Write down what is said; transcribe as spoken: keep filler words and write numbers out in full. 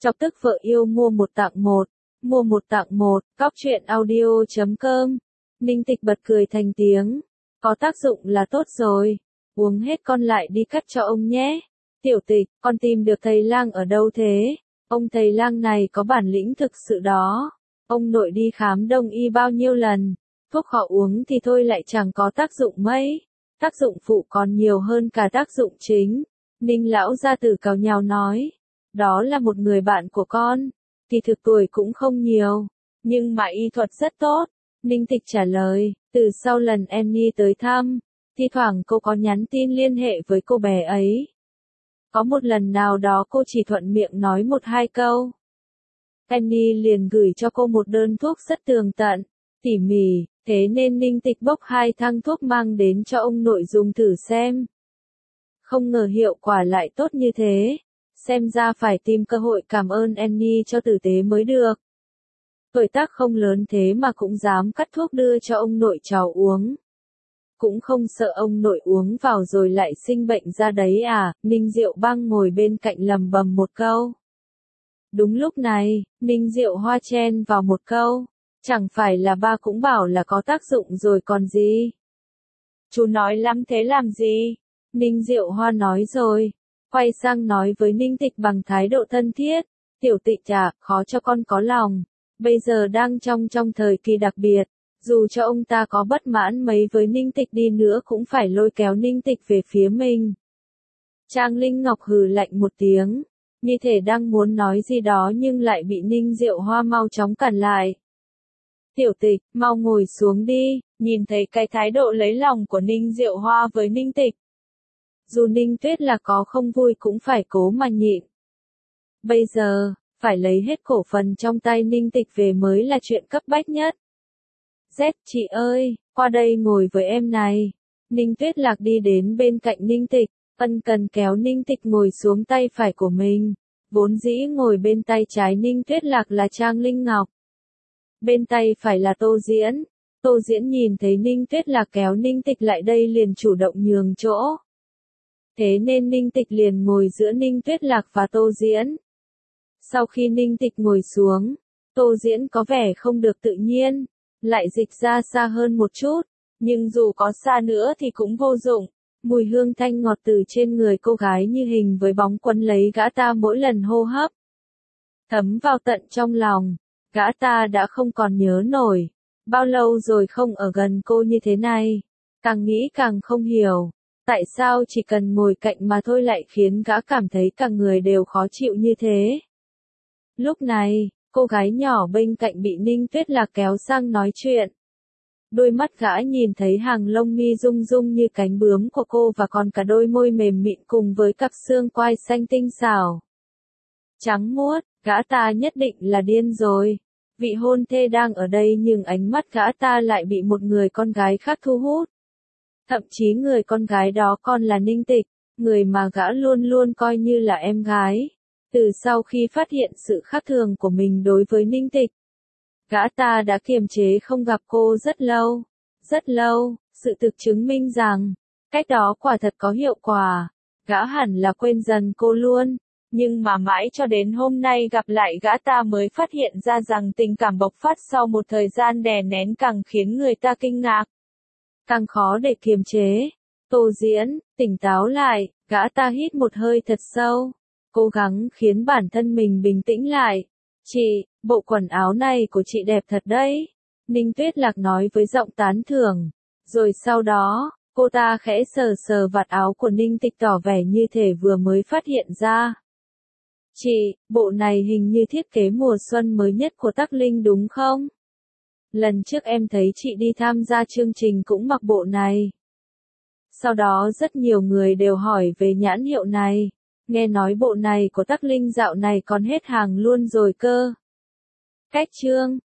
Chọc tức vợ yêu mua một tặng một, mua một tặng một, cóc truyện audio chấm com. Ninh Tịch bật cười thành tiếng. Có tác dụng là tốt rồi. Uống hết con lại đi cắt cho ông nhé. Tiểu Tịch, con tìm được thầy lang ở đâu thế? Ông thầy lang này có bản lĩnh thực sự đó. Ông nội đi khám đông y bao nhiêu lần. Thuốc họ uống thì thôi lại chẳng có tác dụng mấy. Tác dụng phụ còn nhiều hơn cả tác dụng chính. Ninh lão gia tử cào nhào nói. Đó là một người bạn của con. Kỳ thực tuổi cũng không nhiều. Nhưng mà y thuật rất tốt. Ninh Tịch trả lời. Từ sau lần Annie tới thăm, thi thoảng cô có nhắn tin liên hệ với cô bé ấy. Có một lần nào đó cô chỉ thuận miệng nói một hai câu. Annie liền gửi cho cô một đơn thuốc rất tường tận, tỉ mỉ, thế nên Ninh Tịch bốc hai thang thuốc mang đến cho ông nội dùng thử xem. Không ngờ hiệu quả lại tốt như thế. Xem ra phải tìm cơ hội cảm ơn Annie cho tử tế mới được. Tuổi tác không lớn thế mà cũng dám cắt thuốc đưa cho ông nội cháu uống. Cũng không sợ ông nội uống vào rồi lại sinh bệnh ra đấy à, Ninh Diệu Băng ngồi bên cạnh lầm bầm một câu. Đúng lúc này, Ninh Diệu Hoa chen vào một câu. Chẳng phải là ba cũng bảo là có tác dụng rồi còn gì. Chú nói lắm thế làm gì? Ninh Diệu Hoa nói rồi. Quay sang nói với Ninh Tịch bằng thái độ thân thiết. Tiểu Tịch à, khó cho con có lòng. Bây giờ đang trong trong thời kỳ đặc biệt. Dù cho ông ta có bất mãn mấy với Ninh Tịch đi nữa cũng phải lôi kéo Ninh Tịch về phía mình. Trang Linh Ngọc hừ lạnh một tiếng. Như thể đang muốn nói gì đó nhưng lại bị Ninh Diệu Hoa mau chóng cản lại. Tiểu Tịch, mau ngồi xuống đi. Nhìn thấy cái thái độ lấy lòng của Ninh Diệu Hoa với Ninh Tịch. Dù Ninh Tuyết là có không vui cũng phải cố mà nhịn. Bây giờ, phải lấy hết cổ phần trong tay Ninh Tịch về mới là chuyện cấp bách nhất. Z, chị ơi, qua đây ngồi với em này. Ninh Tuyết Lạc đi đến bên cạnh Ninh Tịch, ân cần kéo Ninh Tịch ngồi xuống tay phải của mình. Vốn dĩ ngồi bên tay trái Ninh Tuyết Lạc là Trang Linh Ngọc. Bên tay phải là Tô Diễn. Tô Diễn nhìn thấy Ninh Tuyết Lạc kéo Ninh Tịch lại đây liền chủ động nhường chỗ. Thế nên Ninh Tịch liền ngồi giữa Ninh Tuyết Lạc và Tô Diễn. Sau khi Ninh Tịch ngồi xuống, Tô Diễn có vẻ không được tự nhiên, lại dịch ra xa hơn một chút, nhưng dù có xa nữa thì cũng vô dụng. Mùi hương thanh ngọt từ trên người cô gái như hình với bóng quấn lấy gã ta mỗi lần hô hấp. Thấm vào tận trong lòng, gã ta đã không còn nhớ nổi. Bao lâu rồi không ở gần cô như thế này, càng nghĩ càng không hiểu. Tại sao chỉ cần ngồi cạnh mà thôi lại khiến gã cảm thấy cả người đều khó chịu như thế. Lúc này, cô gái nhỏ bên cạnh bị Ninh Tuyết Lạc kéo sang nói chuyện. Đôi mắt gã nhìn thấy hàng lông mi rung rung như cánh bướm của cô và còn cả đôi môi mềm mịn cùng với cặp xương quai xanh tinh xảo. Trắng muốt, gã ta nhất định là điên rồi. Vị hôn thê đang ở đây nhưng ánh mắt gã ta lại bị một người con gái khác thu hút. Thậm chí người con gái đó còn là Ninh Tịch, người mà gã luôn luôn coi như là em gái. Từ sau khi phát hiện sự khác thường của mình đối với Ninh Tịch, gã ta đã kiềm chế không gặp cô rất lâu. Rất lâu, sự thực chứng minh rằng, cách đó quả thật có hiệu quả. Gã hẳn là quên dần cô luôn. Nhưng mà mãi cho đến hôm nay gặp lại gã ta mới phát hiện ra rằng tình cảm bộc phát sau một thời gian đè nén càng khiến người ta kinh ngạc. Càng khó để kiềm chế. Tô Diễn, tỉnh táo lại, gã ta hít một hơi thật sâu. Cố gắng khiến bản thân mình bình tĩnh lại. Chị, bộ quần áo này của chị đẹp thật đấy. Ninh Tuyết Lạc nói với giọng tán thưởng. Rồi sau đó, cô ta khẽ sờ sờ vạt áo của Ninh Tịch tỏ vẻ như thể vừa mới phát hiện ra. Chị, bộ này hình như thiết kế mùa xuân mới nhất của Tắc Linh đúng không? Lần trước em thấy chị đi tham gia chương trình cũng mặc bộ này. Sau đó rất nhiều người đều hỏi về nhãn hiệu này. Nghe nói bộ này của Tắc Linh dạo này còn hết hàng luôn rồi cơ. Cách chương